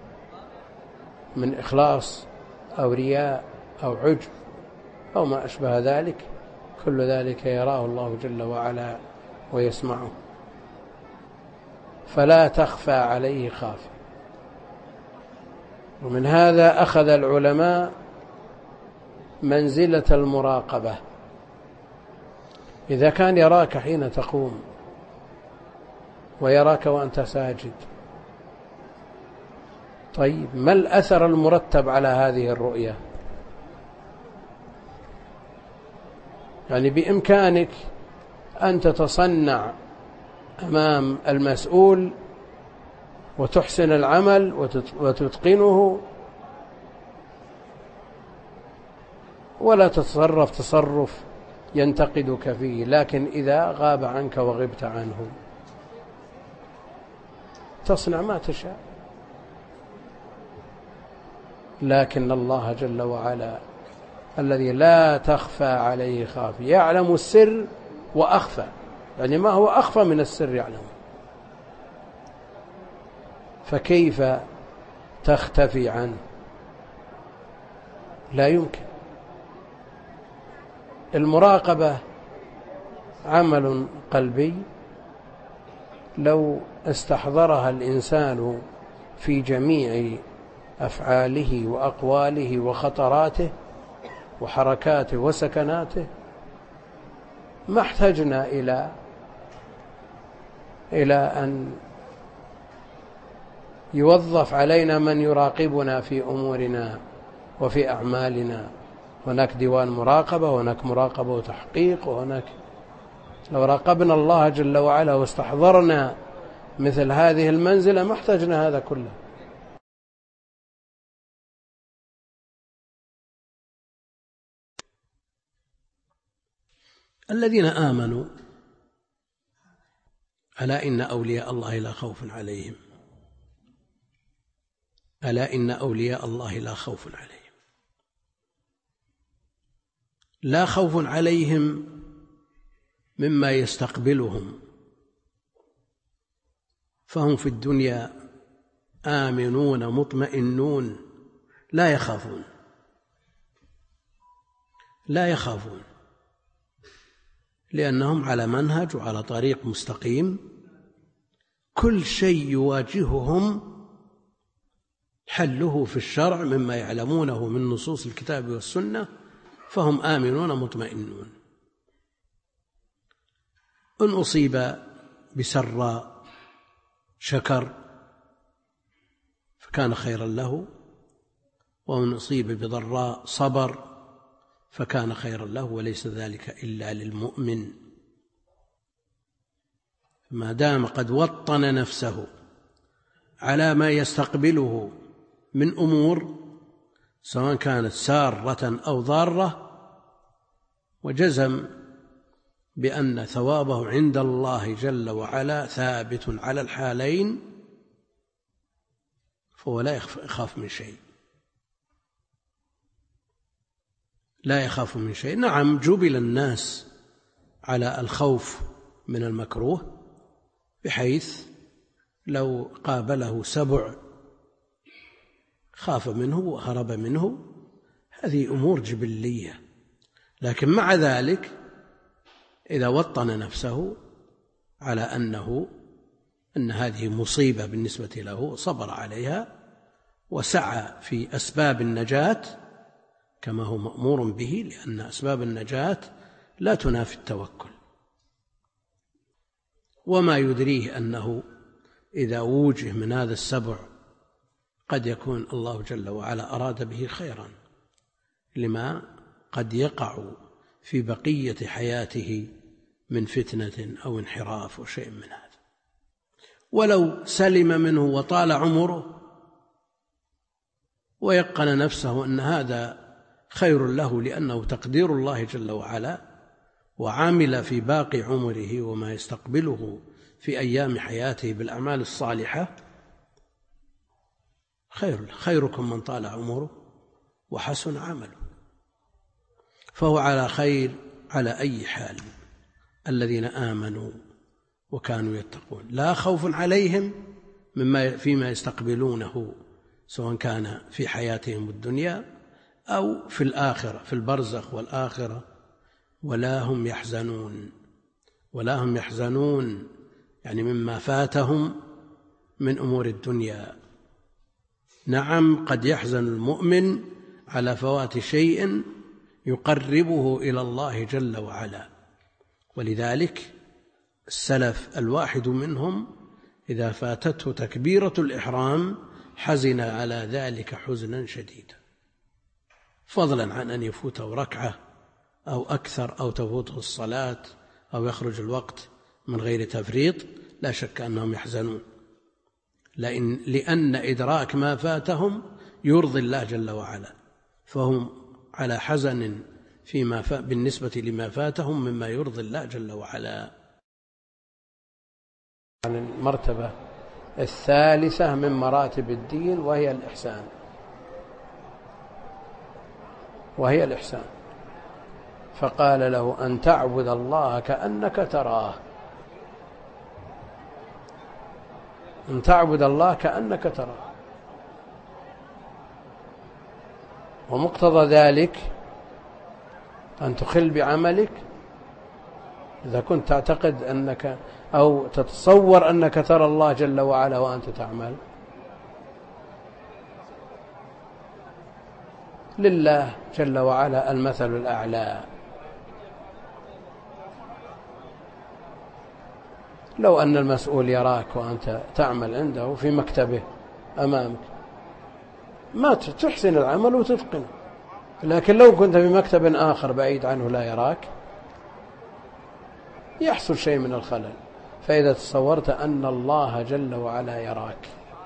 من إخلاص أو رياء أو عجب أو ما أشبه ذلك. كل ذلك يراه الله جل وعلا ويسمعه، فلا تخفى عليه خافية. ومن هذا أخذ العلماء منزلة المراقبة. إذا كان يراك حين تقوم ويراك وأنت ساجد، طيب ما الأثر المرتب على هذه الرؤية؟ يعني بإمكانك أن تتصنع أمام المسؤول وتحسن العمل وتتقنه، ولا تتصرف تصرف ينتقدك فيه، لكن إذا غاب عنك وغبت عنه تصنع ما تشاء. لكن الله جل وعلا الذي لا تخفى عليه خافية يعلم السر وأخفى، يعني ما هو أخفى من السر يعلم، فكيف تختفي عنه؟ لا يمكن. المراقبة عمل قلبي لو استحضرها الإنسان في جميع أفعاله وأقواله وخطراته وحركاته وسكناته ما احتجنا إلى إلى أن يوظف علينا من يراقبنا في أمورنا وفي أعمالنا. هناك ديوان مراقبة، وهناك مراقبة وتحقيق، وهناك لو راقبنا الله جل وعلا واستحضرنا مثل هذه المنزلة ما احتجنا هذا كله. الذين آمنوا ألا إن أولياء الله لا خوف عليهم، ألا إن أولياء الله لا خوف عليهم، لا خوف عليهم مما يستقبلهم، فهم في الدنيا آمنون مطمئنون لا يخافون، لا يخافون، لأنهم على منهج وعلى طريق مستقيم. كل شيء يواجههم حله في الشرع مما يعلمونه من نصوص الكتاب والسنة، فهم آمنون مطمئنون. إن أصيب بسراء شكر فكان خيرا له، وإن أصيب بضراء صبر فكان خيرا له، وليس ذلك إلا للمؤمن. ما دام قد وطن نفسه على ما يستقبله من أمور سواء كانت سارة أو ضارة، وجزم بأن ثوابه عند الله جل وعلا ثابت على الحالين، فهو لا يخاف من شيء. لا يخاف من شيء. نعم، جبل الناس على الخوف من المكروه، بحيث لو قابله سبع خاف منه وهرب منه، هذه أمور جبلية. لكن مع ذلك إذا وطن نفسه على أنه أن هذه مصيبة بالنسبة له صبر عليها وسعى في أسباب النجاة كما هو مأمور به، لأن أسباب النجاة لا تنافي التوكل. وما يدريه أنه إذا وجه من هذا السبع قد يكون الله جل وعلا أراد به خيرا، لما قد يقع في بقية حياته من فتنة أو انحراف وشيء من هذا. ولو سلم منه وطال عمره ويقن نفسه أن هذا خير له لأنه تقدير الله جل وعلا، وعامل في باقي عمره وما يستقبله في أيام حياته بالأعمال الصالحة، خير خيركم من طال عمره وحسن عمله. فهو على خير على أي حال. الذين آمنوا وكانوا يتقون لا خوف عليهم مما فيما يستقبلونه، سواء كان في حياتهم الدنيا أو في الآخرة، في البرزخ والآخرة، ولا هم يحزنون. ولا هم يحزنون يعني مما فاتهم من أمور الدنيا. نعم، قد يحزن المؤمن على فوات شيء يقربه إلى الله جل وعلا، ولذلك السلف الواحد منهم إذا فاتته تكبيرة الإحرام حزن على ذلك حزنا شديدا، فضلا عن أن يفوته ركعة أو أكثر أو تفوته الصلاة أو يخرج الوقت من غير تفريط. لا شك أنهم يحزنون، لأن, لأن إدراك ما فاتهم يرضي الله جل وعلا، فهم على حزن فيما ف... بالنسبة لما فاتهم مما يرضي الله جل وعلا. عن المرتبة الثالثة من مراتب الدين وهي الإحسان وهي الإحسان فقال له أن تعبد الله كأنك تراه. أن تعبد الله كأنك تراه، ومقتضى ذلك أن تخل بعملك. إذا كنت تعتقد أنك أو تتصور أنك ترى الله جل وعلا وأنت تعمل، لله جل وعلا المثل الأعلى. لو أن المسؤول يراك وأنت تعمل عنده في مكتبه أمامك ما تحسن العمل وتتقنه، لكن لو كنت في مكتب آخر بعيد عنه لا يراك يحصل شيء من الخلل. فإذا تصورت أن الله جل وعلا يراك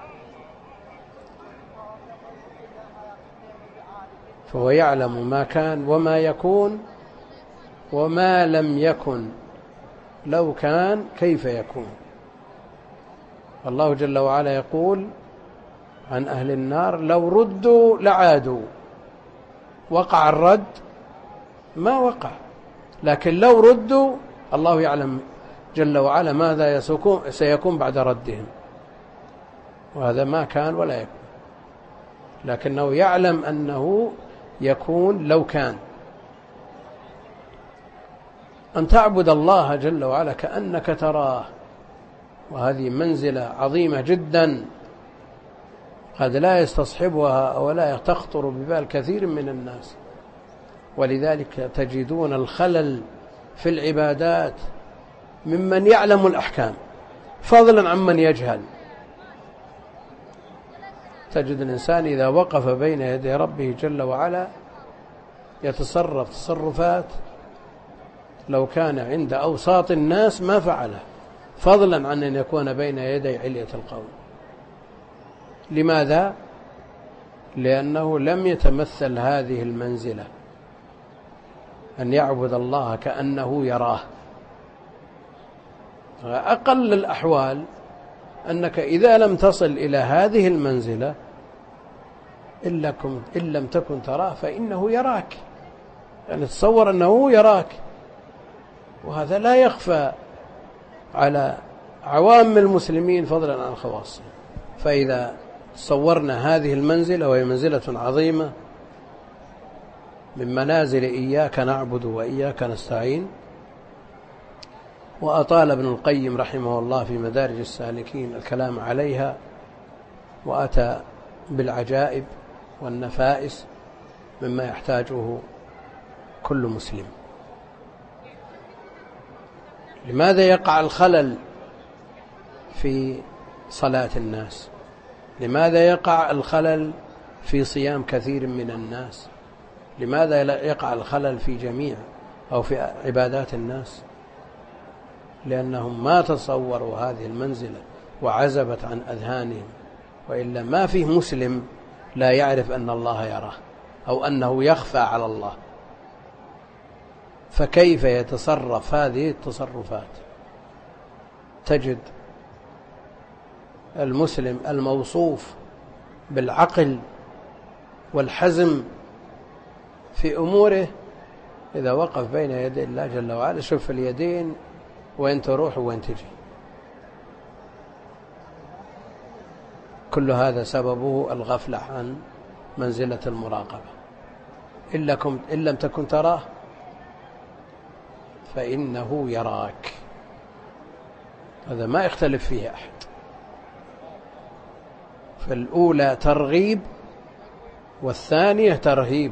فهو يعلم ما كان وما يكون وما لم يكن، لو كان كيف يكون. الله جل وعلا يقول عن أهل النار لو ردوا لعادوا. وقع الرد؟ ما وقع، لكن لو ردوا الله يعلم جل وعلا ماذا سيكون بعد ردهم، وهذا ما كان ولا يكون، لكنه يعلم أنه يكون لو كان. أن تعبد الله جل وعلا كأنك تراه، وهذه منزلة عظيمة جدا قد لا يستصحبها ولا تخطر ببال كثير من الناس، ولذلك تجدون الخلل في العبادات ممن يعلم الأحكام فضلا عمن يجهل. تجد الإنسان إذا وقف بين يدي ربه جل وعلا يتصرف تصرفات لو كان عند أوساط الناس ما فعله، فضلا عن أن يكون بين يدي علية القوم. لماذا؟ لأنه لم يتمثل هذه المنزلة أن يعبد الله كأنه يراه. أقل الأحوال أنك إذا لم تصل إلى هذه المنزلة إن لم تكن تراه فإنه يراك، يعني تصور أنه يراك، وهذا لا يخفى على عوام المسلمين فضلا عن خواصهم. فإذا تصورنا هذه المنزلة، وهي منزلة عظيمة من منازل إياك نعبد وإياك نستعين، وأطال ابن القيم رحمه الله في مدارج السالكين الكلام عليها، وأتى بالعجائب والنفائس مما يحتاجه كل مسلم. لماذا يقع الخلل في صلاة الناس؟ لماذا يقع الخلل في صيام كثير من الناس؟ لماذا يقع الخلل في جميع أو في عبادات الناس؟ لأنهم ما تصوروا هذه المنزلة وعزبت عن أذهانهم، وإلا ما فيه مسلم لا يعرف أن الله يراه أو أنه يخفى على الله، فكيف يتصرف هذه التصرفات؟ تجد المسلم الموصوف بالعقل والحزم في أموره إذا وقف بين يدي الله جل وعلا شوف اليدين وين تروح وين تجي. كل هذا سببه الغفلة عن منزلة المراقبة. إن لم تكن تراه فإنه يراك، هذا ما يختلف فيه أحد. فالأولى ترغيب والثانية ترهيب.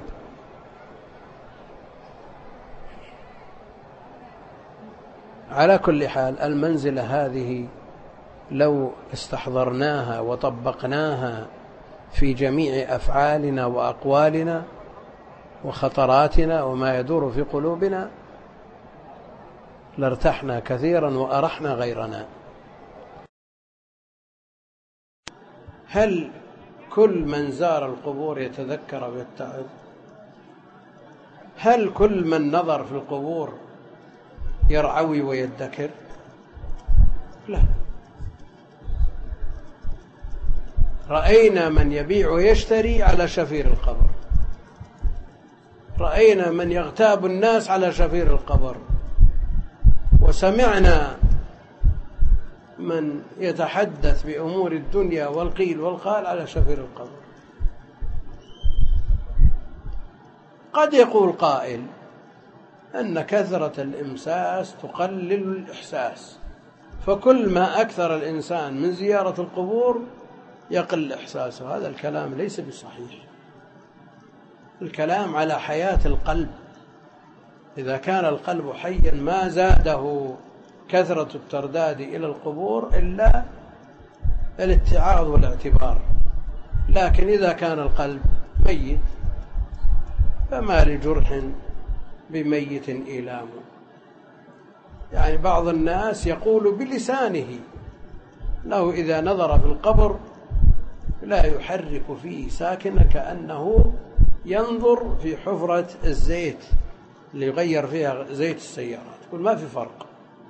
على كل حال المنزلة هذه لو استحضرناها وطبقناها في جميع أفعالنا وأقوالنا وخطراتنا وما يدور في قلوبنا لارتحنا كثيرا وأرحنا غيرنا. هل كل من زار القبور يتذكر ويتعظ؟ هل كل من نظر في القبور يرعوي ويدكر؟ لا. رأينا من يبيع ويشتري على شفير القبر، رأينا من يغتاب الناس على شفير القبر، وسمعنا من يتحدث بأمور الدنيا والقيل والقال على شفير القبر. قد يقول قائل أن كثرة الإمساس تقلل الإحساس، فكل ما أكثر الإنسان من زيارة القبور يقل إحساسه. هذا الكلام ليس بصحيح. الكلام على حياة القلب. إذا كان القلب حيا ما زاده كثرة الترداد إلى القبور إلا الاتعاظ والاعتبار. لكن إذا كان القلب ميت فما لجرح بميت إيلام. يعني بعض الناس يقول بلسانه له إذا نظر في القبر لا يحرك فيه ساكنة، كأنه ينظر في حفرة الزيت اللي يغير فيها زيت السيارات، يقول ما في فرق.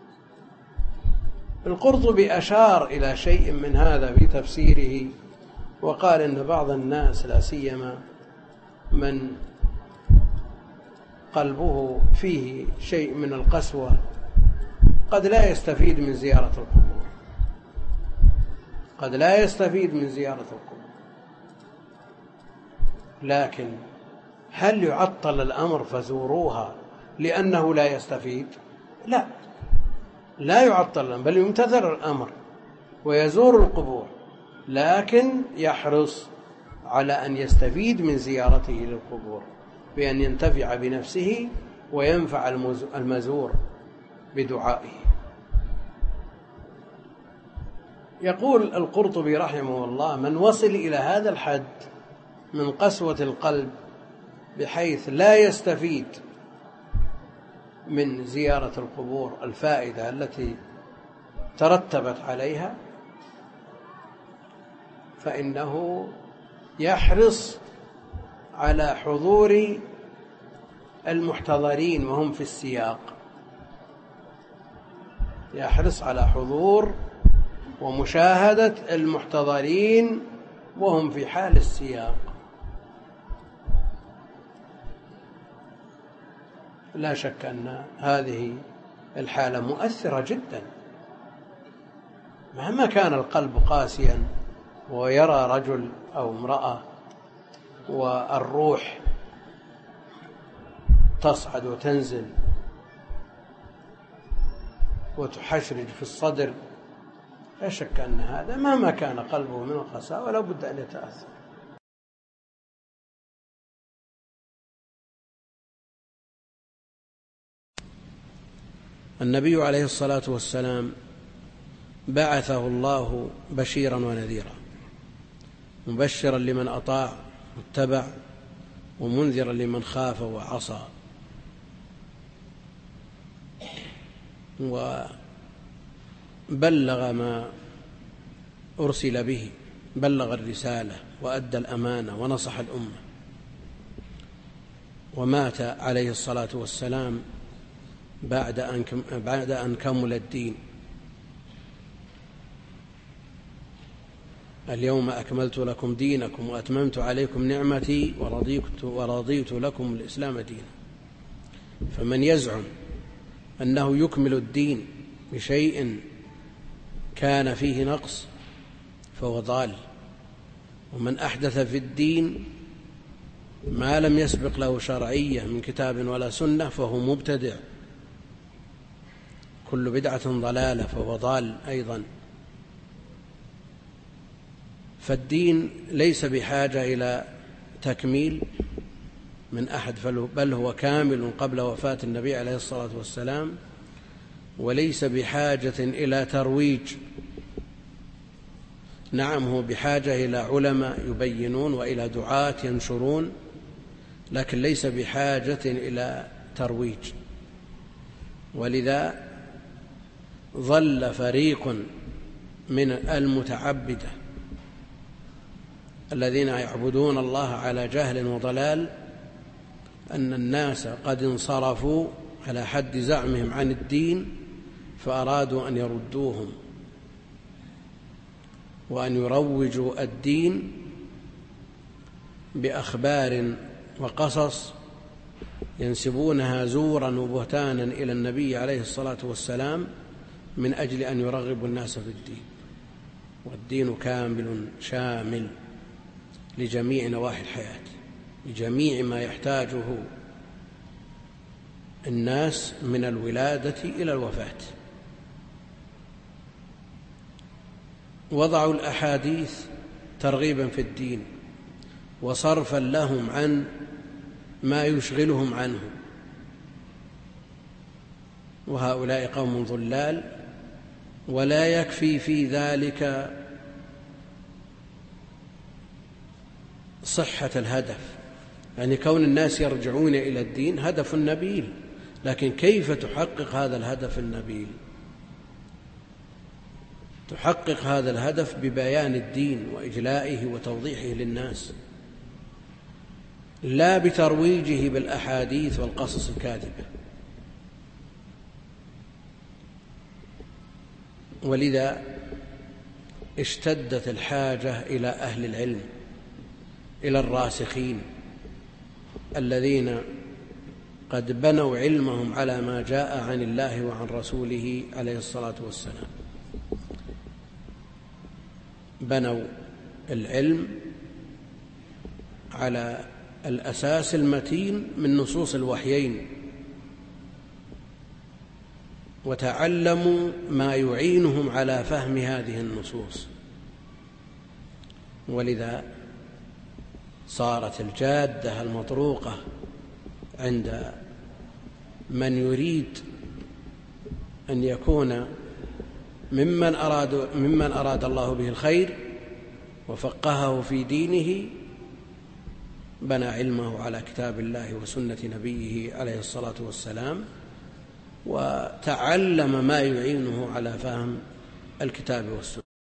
القرطبي أشار إلى شيء من هذا في تفسيره، وقال إن بعض الناس لا سيما من قلبه فيه شيء من القسوة قد لا يستفيد من زيارة القبور، قد لا يستفيد من زيارة القبور. لكن هل يعطل الأمر فزوروها لأنه لا يستفيد؟ لا، لا يعطل الأمر، بل يمتثل الأمر ويزور القبور، لكن يحرص على أن يستفيد من زيارته للقبور بأن ينتفع بنفسه وينفع المزور بدعائه. يقول القرطبي رحمه الله: من وصل إلى هذا الحد من قسوة القلب بحيث لا يستفيد من زيارة القبور الفائدة التي ترتبت عليها، فإنه يحرص على حضور المحتضرين وهم في السياق، يحرص على حضور ومشاهدة المحتضرين وهم في حال السياق. لا شك أن هذه الحالة مؤثرة جدا. مهما كان القلب قاسيا ويرى رجل أو امرأة والروح تصعد وتنزل وتحشرج في الصدر، لا شك أن هذا مهما كان قلبه من القساوة ولا بد أن يتأثر. النبي عليه الصلاة والسلام بعثه الله بشيرا ونذيرا، مبشرا لمن أطاع واتبع، ومنذرا لمن خاف وعصى، وبلغ ما أرسل به، بلغ الرسالة وأدى الأمانة ونصح الأمة، ومات عليه الصلاة والسلام بعد أن بعد أن كمل الدين. اليوم أكملت لكم دينكم وأتممت عليكم نعمتي ورضيت, ورضيت لكم الإسلام دينا. فمن يزعم أنه يكمل الدين بشيء كان فيه نقص فهو ضال، ومن أحدث في الدين ما لم يسبق له شرعية من كتاب ولا سنة فهو مبتدع، كل بدعة ضلالة فهو ضال أيضا. فالدين ليس بحاجة إلى تكميل من أحد، بل هو كامل قبل وفاة النبي عليه الصلاة والسلام، وليس بحاجة إلى ترويج. نعم هو بحاجة إلى علماء يبينون وإلى دعاة ينشرون، لكن ليس بحاجة إلى ترويج. ولذا ظل فريق من المتعبدة الذين يعبدون الله على جهل وضلال أن الناس قد انصرفوا على حد زعمهم عن الدين، فأرادوا أن يردوهم وأن يروجوا الدين بأخبار وقصص ينسبونها زورا وبهتانا إلى النبي عليه الصلاة والسلام من أجل أن يرغبوا الناس في الدين. والدين كامل شامل لجميع نواحي الحياة، لجميع ما يحتاجه الناس من الولادة إلى الوفاة. وضعوا الأحاديث ترغيبا في الدين وصرفا لهم عن ما يشغلهم عنه، وهؤلاء قوم ضلال. ولا يكفي في ذلك صحة الهدف، يعني كون الناس يرجعون إلى الدين هدف نبيل، لكن كيف تحقق هذا الهدف النبيل؟ تحقق هذا الهدف ببيان الدين وإجلائه وتوضيحه للناس، لا بترويجه بالأحاديث والقصص الكاذبة. ولذا اشتدت الحاجة إلى أهل العلم، إلى الراسخين الذين قد بنوا علمهم على ما جاء عن الله وعن رسوله عليه الصلاة والسلام. بنوا العلم على الأساس المتين من نصوص الوحيين، وتعلموا ما يعينهم على فهم هذه النصوص. ولذا صارت الجادة المطروقة عند من يريد أن يكون ممن أراد, ممن أراد الله به الخير وفقهه في دينه، بنى علمه على كتاب الله وسنة نبيه عليه الصلاة والسلام، وتعلم ما يعينه على فهم الكتاب والسنة.